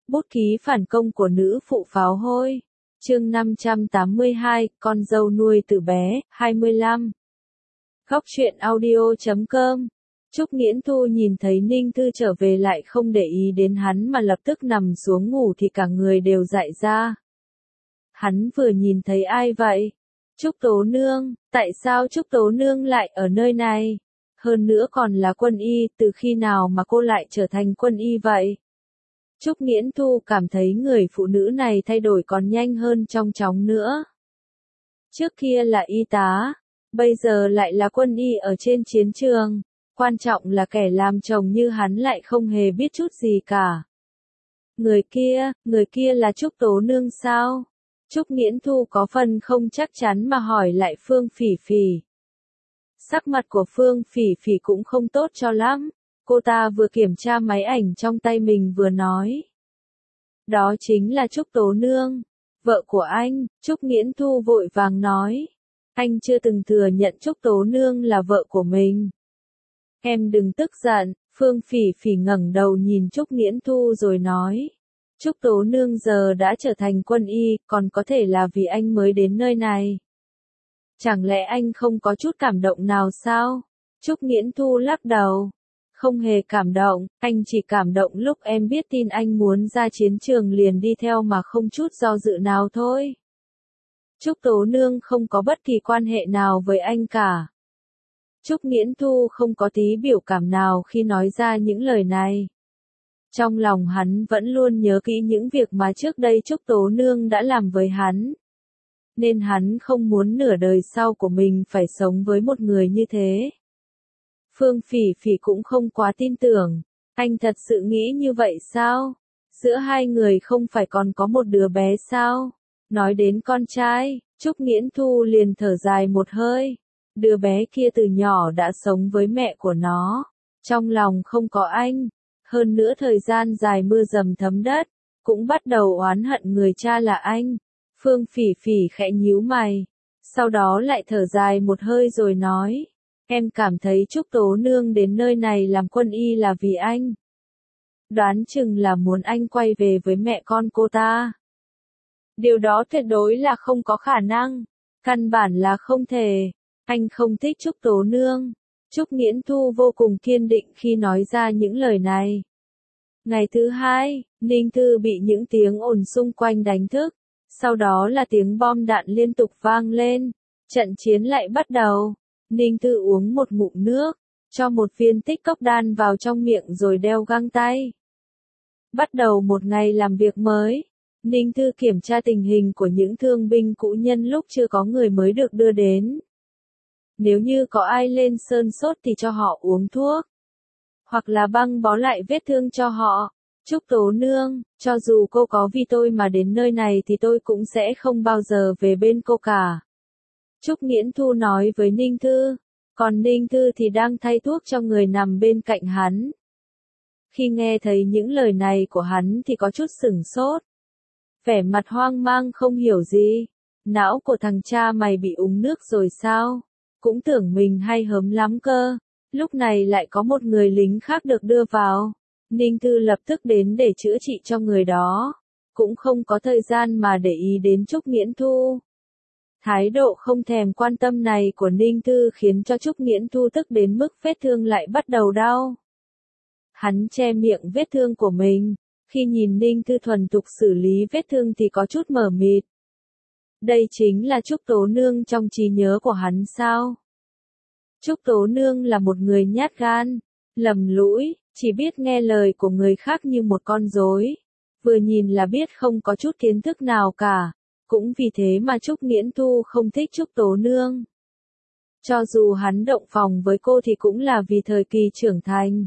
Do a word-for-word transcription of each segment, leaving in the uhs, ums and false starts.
Bút ký phản công của nữ phụ pháo hôi. Chương năm trăm tám mươi hai, con dâu nuôi từ bé, hai mươi lăm. Góc truyện audio chấm com. Trúc Nghiễn Thu nhìn thấy Ninh Thư trở về lại không để ý đến hắn mà lập tức nằm xuống ngủ thì cả người đều dại ra. Hắn vừa nhìn thấy ai vậy? Trúc Tố Nương, tại sao Trúc Tố Nương lại ở nơi này? Hơn nữa còn là quân y, từ khi nào mà cô lại trở thành quân y vậy? Trúc Nghiễn Thu cảm thấy người phụ nữ này thay đổi còn nhanh hơn trong chóng nữa. Trước kia là y tá, bây giờ lại là quân y ở trên chiến trường. Quan trọng là kẻ làm chồng như hắn lại không hề biết chút gì cả. Người kia, người kia là Trúc Tố Nương sao? Trúc Nghiễn Thu có phần không chắc chắn mà hỏi lại Phương Phỉ Phỉ. Sắc mặt của Phương Phỉ Phỉ cũng không tốt cho lắm. Cô ta vừa kiểm tra máy ảnh trong tay mình vừa nói. Đó chính là Trúc Tố Nương, vợ của anh. Trúc Nghiễn Thu vội vàng nói. Anh chưa từng thừa nhận Trúc Tố Nương là vợ của mình. Em đừng tức giận. Phương Phỉ Phỉ ngẩng đầu nhìn Trúc Nghiễn Thu rồi nói. Trúc Tố Nương giờ đã trở thành quân y, còn có thể là vì anh mới đến nơi này. Chẳng lẽ anh không có chút cảm động nào sao? Trúc Nghiễn Thu lắc đầu. Không hề cảm động, anh chỉ cảm động lúc em biết tin anh muốn ra chiến trường liền đi theo mà không chút do dự nào thôi. Trúc Tố Nương không có bất kỳ quan hệ nào với anh cả. Trúc Nghiễn Thu không có tí biểu cảm nào khi nói ra những lời này. Trong lòng hắn vẫn luôn nhớ kỹ những việc mà trước đây Trúc Tố Nương đã làm với hắn. Nên hắn không muốn nửa đời sau của mình phải sống với một người như thế. Phương Phỉ Phỉ cũng không quá tin tưởng. Anh thật sự nghĩ như vậy sao? Giữa hai người không phải còn có một đứa bé sao? Nói đến con trai, Trúc Nghiễn Thu liền thở dài một hơi. Đứa bé kia từ nhỏ đã sống với mẹ của nó. Trong lòng không có anh. Hơn nữa thời gian dài mưa dầm thấm đất. Cũng bắt đầu oán hận người cha là anh. Phương Phỉ Phỉ khẽ nhíu mày. Sau đó lại thở dài một hơi rồi nói. Em cảm thấy Trúc Tố Nương đến nơi này làm quân y là vì anh. Đoán chừng là muốn anh quay về với mẹ con cô ta. Điều đó tuyệt đối là không có khả năng. Căn bản là không thể. Anh không thích Trúc Tố Nương. Trúc Nghiễn Thu vô cùng kiên định khi nói ra những lời này. Ngày thứ hai, Ninh Thư bị những tiếng ồn xung quanh đánh thức. Sau đó là tiếng bom đạn liên tục vang lên. Trận chiến lại bắt đầu. Ninh Thư uống một ngụm nước, cho một viên tích cốc đan vào trong miệng rồi đeo găng tay. Bắt đầu một ngày làm việc mới, Ninh Thư kiểm tra tình hình của những thương binh cũ nhân lúc chưa có người mới được đưa đến. Nếu như có ai lên sơn sốt thì cho họ uống thuốc, hoặc là băng bó lại vết thương cho họ. Trúc Tố Nương, cho dù cô có vì tôi mà đến nơi này thì tôi cũng sẽ không bao giờ về bên cô cả. Trúc Nghiễn Thu nói với Ninh Thư, còn Ninh Thư thì đang thay thuốc cho người nằm bên cạnh hắn. Khi nghe thấy những lời này của hắn thì có chút sửng sốt. Vẻ mặt hoang mang không hiểu gì. Não của thằng cha mày bị uống nước rồi sao? Cũng tưởng mình hay hớm lắm cơ. Lúc này lại có một người lính khác được đưa vào. Ninh Thư lập tức đến để chữa trị cho người đó. Cũng không có thời gian mà để ý đến Trúc Nghiễn Thu. Thái độ không thèm quan tâm này của Ninh Thư khiến cho Trúc Nghiễn Thu tức đến mức vết thương lại bắt đầu đau. Hắn che miệng vết thương của mình, khi nhìn Ninh Thư thuần thục xử lý vết thương thì có chút mờ mịt. Đây chính là Trúc Tố Nương trong trí nhớ của hắn sao? Trúc Tố Nương là một người nhát gan, lầm lũi, chỉ biết nghe lời của người khác như một con rối. Vừa nhìn là biết không có chút kiến thức nào cả. Cũng vì thế mà Trúc Nghiễn Thu không thích Trúc Tố Nương. Cho dù hắn động phòng với cô thì cũng là vì thời kỳ trưởng thành.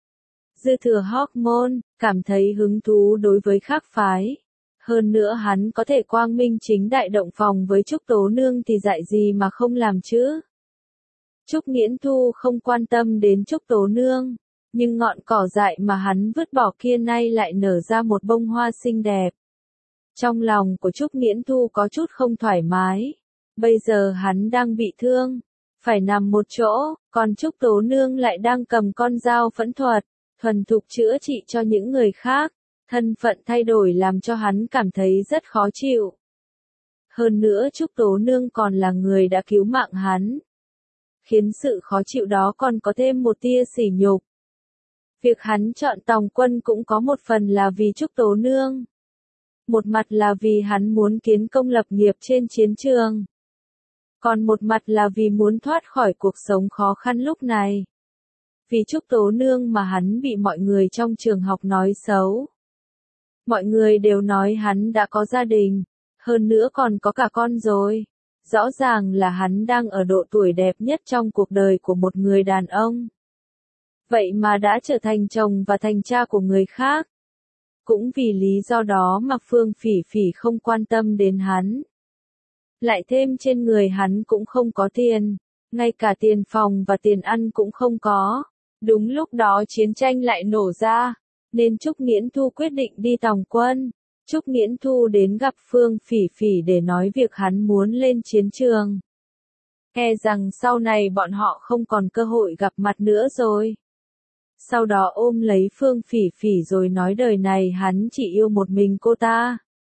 Dư thừa hormone, cảm thấy hứng thú đối với khác phái. Hơn nữa hắn có thể quang minh chính đại động phòng với Trúc Tố Nương thì dạy gì mà không làm chứ. Trúc Nghiễn Thu không quan tâm đến Trúc Tố Nương, nhưng ngọn cỏ dại mà hắn vứt bỏ kia nay lại nở ra một bông hoa xinh đẹp. Trong lòng của Trúc Nghiễn Thu có chút không thoải mái. Bây giờ hắn đang bị thương, phải nằm một chỗ, còn Trúc Tố Nương lại đang cầm con dao phẫu thuật, thuần thục chữa trị cho những người khác. Thân phận thay đổi làm cho hắn cảm thấy rất khó chịu. Hơn nữa Trúc Tố Nương còn là người đã cứu mạng hắn. Khiến sự khó chịu đó còn có thêm một tia sỉ nhục. Việc hắn chọn Tòng Quân cũng có một phần là vì Trúc Tố Nương. Một mặt là vì hắn muốn kiến công lập nghiệp trên chiến trường. Còn một mặt là vì muốn thoát khỏi cuộc sống khó khăn lúc này. Vì Trúc Tố Nương mà hắn bị mọi người trong trường học nói xấu. Mọi người đều nói hắn đã có gia đình, hơn nữa còn có cả con rồi. Rõ ràng là hắn đang ở độ tuổi đẹp nhất trong cuộc đời của một người đàn ông. Vậy mà đã trở thành chồng và thành cha của người khác. Cũng vì lý do đó mà Phương Phỉ Phỉ không quan tâm đến hắn. Lại thêm trên người hắn cũng không có tiền, ngay cả tiền phòng và tiền ăn cũng không có. Đúng lúc đó chiến tranh lại nổ ra, nên Trúc Nghiễn Thu quyết định đi Tòng Quân. Trúc Nghiễn Thu đến gặp Phương Phỉ Phỉ để nói việc hắn muốn lên chiến trường. E rằng sau này bọn họ không còn cơ hội gặp mặt nữa rồi. Sau đó ôm lấy Phương Phỉ Phỉ rồi nói đời này hắn chỉ yêu một mình cô ta.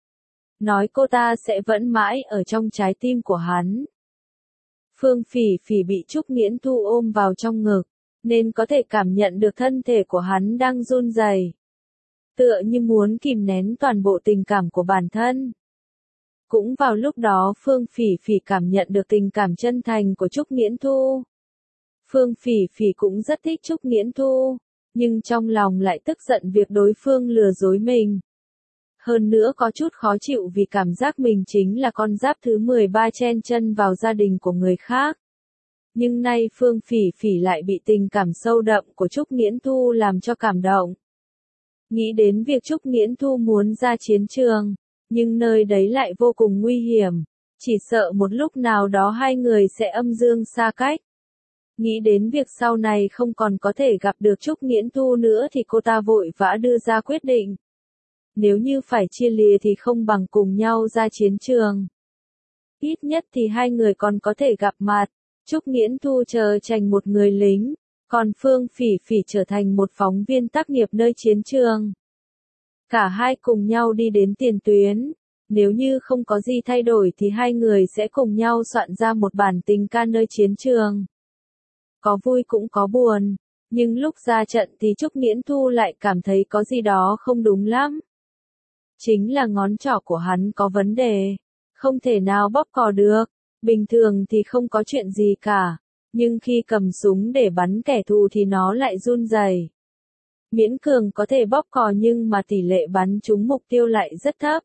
Nói cô ta sẽ vẫn mãi ở trong trái tim của hắn. Phương Phỉ Phỉ bị Trúc Nghiễn Thu ôm vào trong ngực, nên có thể cảm nhận được thân thể của hắn đang run rẩy, tựa như muốn kìm nén toàn bộ tình cảm của bản thân. Cũng vào lúc đó Phương Phỉ Phỉ cảm nhận được tình cảm chân thành của Trúc Nghiễn Thu. Phương Phỉ Phỉ cũng rất thích Trúc Nghiễn Thu, nhưng trong lòng lại tức giận việc đối phương lừa dối mình. Hơn nữa có chút khó chịu vì cảm giác mình chính là con giáp thứ mười ba chen chân vào gia đình của người khác. Nhưng nay Phương Phỉ Phỉ lại bị tình cảm sâu đậm của Trúc Nghiễn Thu làm cho cảm động. Nghĩ đến việc Trúc Nghiễn Thu muốn ra chiến trường, nhưng nơi đấy lại vô cùng nguy hiểm, chỉ sợ một lúc nào đó hai người sẽ âm dương xa cách. Nghĩ đến việc sau này không còn có thể gặp được Trúc Nghiễn Thu nữa thì cô ta vội vã đưa ra quyết định. Nếu như phải chia lìa thì không bằng cùng nhau ra chiến trường. Ít nhất thì hai người còn có thể gặp mặt. Trúc Nghiễn Thu trở thành một người lính, còn Phương Phỉ Phỉ trở thành một phóng viên tác nghiệp nơi chiến trường. Cả hai cùng nhau đi đến tiền tuyến. Nếu như không có gì thay đổi thì hai người sẽ cùng nhau soạn ra một bản tình ca nơi chiến trường. Có vui cũng có buồn, nhưng lúc ra trận thì Trúc Nghiễn Thu lại cảm thấy có gì đó không đúng lắm. Chính là ngón trỏ của hắn có vấn đề, không thể nào bóp cò được. Bình thường thì không có chuyện gì cả, nhưng khi cầm súng để bắn kẻ thù thì nó lại run rẩy. Miễn cường có thể bóp cò nhưng mà tỷ lệ bắn trúng mục tiêu lại rất thấp.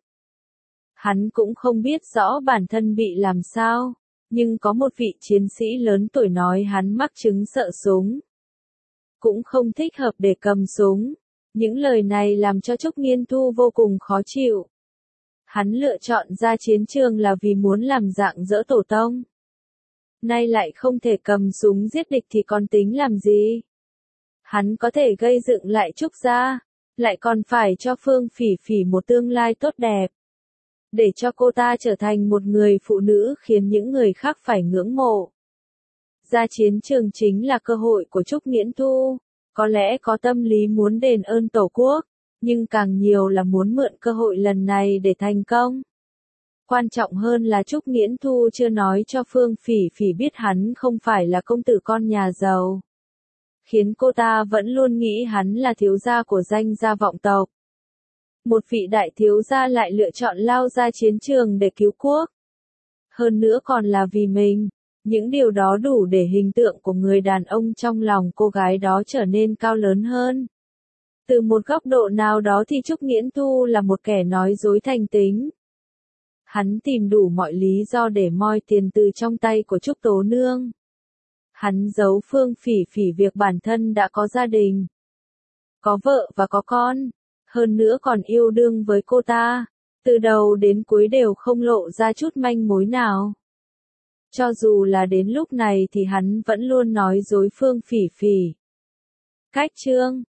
Hắn cũng không biết rõ bản thân bị làm sao, nhưng có một vị chiến sĩ lớn tuổi nói hắn mắc chứng sợ súng. Cũng không thích hợp để cầm súng. Những lời này làm cho Trúc Nghiễn Thu vô cùng khó chịu. Hắn lựa chọn ra chiến trường là vì muốn làm dạng dỡ tổ tông. Nay lại không thể cầm súng giết địch thì còn tính làm gì? Hắn có thể gây dựng lại Trúc gia, lại còn phải cho Phương Phỉ Phỉ một tương lai tốt đẹp. Để cho cô ta trở thành một người phụ nữ khiến những người khác phải ngưỡng mộ. Ra chiến trường chính là cơ hội của Trúc Nghiễn Thu, có lẽ có tâm lý muốn đền ơn Tổ quốc, nhưng càng nhiều là muốn mượn cơ hội lần này để thành công. Quan trọng hơn là Trúc Nghiễn Thu chưa nói cho Phương Phỉ Phỉ biết hắn không phải là công tử con nhà giàu. Khiến cô ta vẫn luôn nghĩ hắn là thiếu gia của danh gia vọng tộc. Một vị đại thiếu gia lại lựa chọn lao ra chiến trường để cứu quốc. Hơn nữa còn là vì mình. Những điều đó đủ để hình tượng của người đàn ông trong lòng cô gái đó trở nên cao lớn hơn. Từ một góc độ nào đó thì Trúc Nghiễn Thu là một kẻ nói dối thành tính. Hắn tìm đủ mọi lý do để moi tiền từ trong tay của Trúc Tố Nương. Hắn giấu Phương Phỉ Phỉ việc bản thân đã có gia đình, có vợ và có con, hơn nữa còn yêu đương với cô ta. Từ đầu đến cuối đều không lộ ra chút manh mối nào. Cho dù là đến lúc này thì hắn vẫn luôn nói dối Phương Phỉ Phỉ. Cách chương